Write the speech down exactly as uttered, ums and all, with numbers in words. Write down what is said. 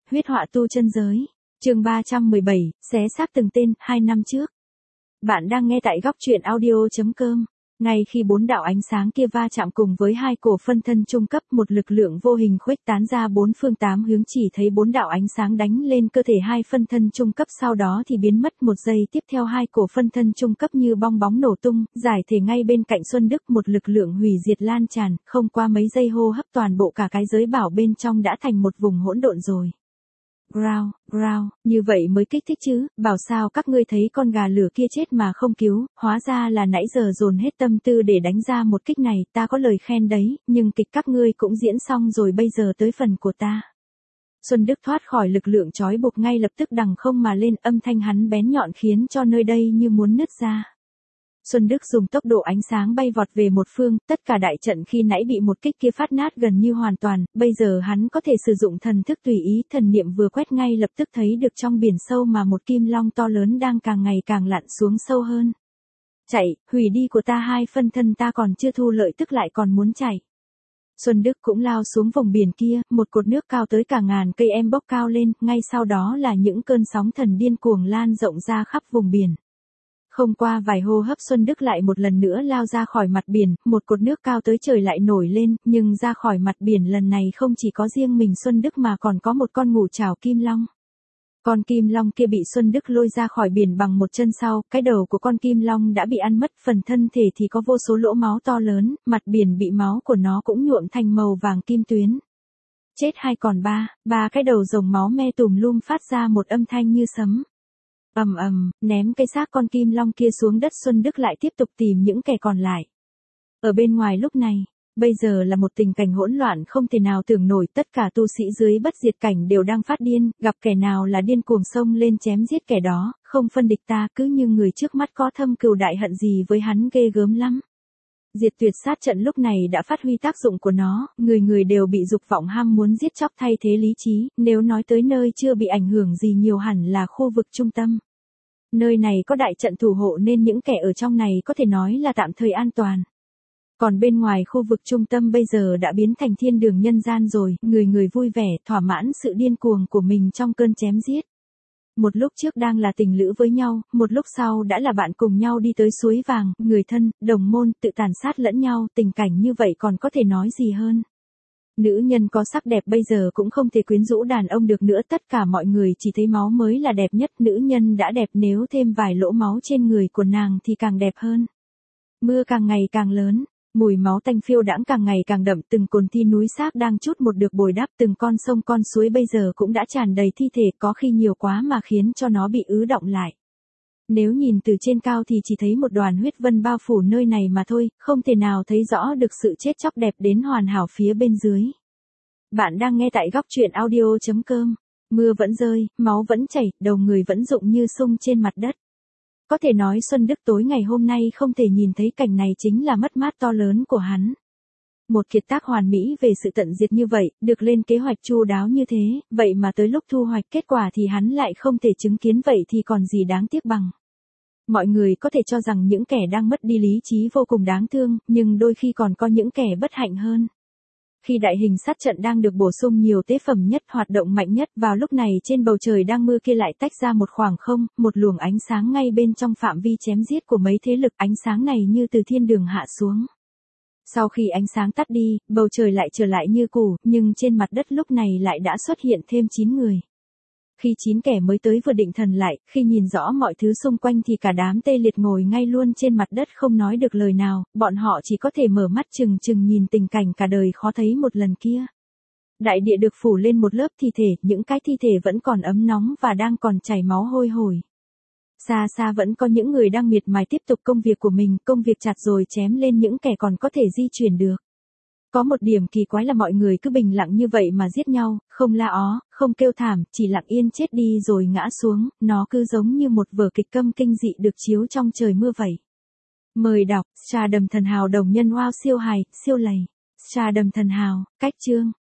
huyết họa tu chân giới. Chương ba trăm mười bảy, xé xác từng tên, hai năm trước. Bạn đang nghe tại góc truyện audio chấm com. Ngay khi bốn đạo ánh sáng kia va chạm cùng với hai cổ phân thân trung cấp, một lực lượng vô hình khuếch tán ra bốn phương tám hướng, chỉ thấy bốn đạo ánh sáng đánh lên cơ thể hai phân thân trung cấp, sau đó thì biến mất. Một giây tiếp theo hai cổ phân thân trung cấp như bong bóng nổ tung, giải thể ngay bên cạnh Xuân Đức, một lực lượng hủy diệt lan tràn, không qua mấy giây hô hấp toàn bộ cả cái giới bảo bên trong đã thành một vùng hỗn độn rồi. Growl, growl, như vậy mới kích thích chứ, bảo sao các ngươi thấy con gà lửa kia chết mà không cứu, hóa ra là nãy giờ dồn hết tâm tư để đánh ra một kích này, ta có lời khen đấy, nhưng kịch các ngươi cũng diễn xong rồi, bây giờ tới phần của ta. Xuân Đức thoát khỏi lực lượng trói buộc ngay lập tức đằng không mà lên, âm thanh hắn bén nhọn khiến cho nơi đây như muốn nứt ra. Xuân Đức dùng tốc độ ánh sáng bay vọt về một phương, tất cả đại trận khi nãy bị một kích kia phát nát gần như hoàn toàn, bây giờ hắn có thể sử dụng thần thức tùy ý, thần niệm vừa quét ngay lập tức thấy được trong biển sâu mà một kim long to lớn đang càng ngày càng lặn xuống sâu hơn. Chạy, hủy đi của ta hai phân thân, ta còn chưa thu lợi tức lại còn muốn chạy. Xuân Đức cũng lao xuống vùng biển kia, một cột nước cao tới cả ngàn cây em bốc cao lên, ngay sau đó là những cơn sóng thần điên cuồng lan rộng ra khắp vùng biển. Không qua vài hô hấp Xuân Đức lại một lần nữa lao ra khỏi mặt biển, một cột nước cao tới trời lại nổi lên, nhưng ra khỏi mặt biển lần này không chỉ có riêng mình Xuân Đức mà còn có một con ngũ trảo kim long. Con kim long kia bị Xuân Đức lôi ra khỏi biển bằng một chân sau, cái đầu của con kim long đã bị ăn mất, phần thân thể thì có vô số lỗ máu to lớn, mặt biển bị máu của nó cũng nhuộm thành màu vàng kim tuyến. Chết hay còn ba, ba cái đầu rồng máu me tùm lum phát ra một âm thanh như sấm. Ầm ầm, ném cái xác con kim long kia xuống đất, Xuân Đức lại tiếp tục tìm những kẻ còn lại. Ở bên ngoài lúc này, bây giờ là một tình cảnh hỗn loạn không thể nào tưởng nổi, tất cả tu sĩ dưới bất diệt cảnh đều đang phát điên, gặp kẻ nào là điên cuồng xông lên chém giết kẻ đó, không phân địch ta, cứ như người trước mắt có thâm cừu đại hận gì với hắn ghê gớm lắm. Diệt tuyệt sát trận lúc này đã phát huy tác dụng của nó, người người đều bị dục vọng ham muốn giết chóc thay thế lý trí, nếu nói tới nơi chưa bị ảnh hưởng gì nhiều hẳn là khu vực trung tâm. Nơi này có đại trận thủ hộ nên những kẻ ở trong này có thể nói là tạm thời an toàn. Còn bên ngoài khu vực trung tâm bây giờ đã biến thành thiên đường nhân gian rồi, người người vui vẻ, thỏa mãn sự điên cuồng của mình trong cơn chém giết. Một lúc trước đang là tình lữ với nhau, một lúc sau đã là bạn cùng nhau đi tới suối vàng, người thân, đồng môn, tự tàn sát lẫn nhau, tình cảnh như vậy còn có thể nói gì hơn. Nữ nhân có sắc đẹp bây giờ cũng không thể quyến rũ đàn ông được nữa, tất cả mọi người chỉ thấy máu mới là đẹp nhất, nữ nhân đã đẹp nếu thêm vài lỗ máu trên người của nàng thì càng đẹp hơn. Mưa càng ngày càng lớn, mùi máu tanh phiêu đãng càng ngày càng đậm, từng cồn thi núi xác đang chút một được bồi đắp, từng con sông con suối bây giờ cũng đã tràn đầy thi thể, có khi nhiều quá mà khiến cho nó bị ứ đọng lại. Nếu nhìn từ trên cao thì chỉ thấy một đoàn huyết vân bao phủ nơi này mà thôi, không thể nào thấy rõ được sự chết chóc đẹp đến hoàn hảo phía bên dưới. Bạn đang nghe tại góc truyện audio chấm com. Mưa vẫn rơi, máu vẫn chảy, đầu người vẫn rụng như sung trên mặt đất. Có thể nói Xuân Đức tối ngày hôm nay không thể nhìn thấy cảnh này chính là mất mát to lớn của hắn. Một kiệt tác hoàn mỹ về sự tận diệt như vậy, được lên kế hoạch chu đáo như thế, vậy mà tới lúc thu hoạch kết quả thì hắn lại không thể chứng kiến, vậy thì còn gì đáng tiếc bằng. Mọi người có thể cho rằng những kẻ đang mất đi lý trí vô cùng đáng thương, nhưng đôi khi còn có những kẻ bất hạnh hơn. Khi đại hình sát trận đang được bổ sung nhiều tế phẩm nhất, hoạt động mạnh nhất, vào lúc này trên bầu trời đang mưa kia lại tách ra một khoảng không, một luồng ánh sáng ngay bên trong phạm vi chém giết của mấy thế lực, ánh sáng này như từ thiên đường hạ xuống. Sau khi ánh sáng tắt đi, bầu trời lại trở lại như cũ, nhưng trên mặt đất lúc này lại đã xuất hiện thêm chín người. Khi chín kẻ mới tới vừa định thần lại, khi nhìn rõ mọi thứ xung quanh thì cả đám tê liệt ngồi ngay luôn trên mặt đất không nói được lời nào, bọn họ chỉ có thể mở mắt chừng chừng nhìn tình cảnh cả đời khó thấy một lần kia. Đại địa được phủ lên một lớp thi thể, những cái thi thể vẫn còn ấm nóng và đang còn chảy máu hôi hổi. Xa xa vẫn có những người đang miệt mài tiếp tục công việc của mình, công việc chặt rồi chém lên những kẻ còn có thể di chuyển được. Có một điểm kỳ quái là mọi người cứ bình lặng như vậy mà giết nhau, không la ó, không kêu thảm, chỉ lặng yên chết đi rồi ngã xuống, nó cứ giống như một vở kịch câm kinh dị được chiếu trong trời mưa vậy. Mời đọc, Stardom thần hào đồng nhân wow siêu hài, siêu lầy. Stardom thần hào, cách chương.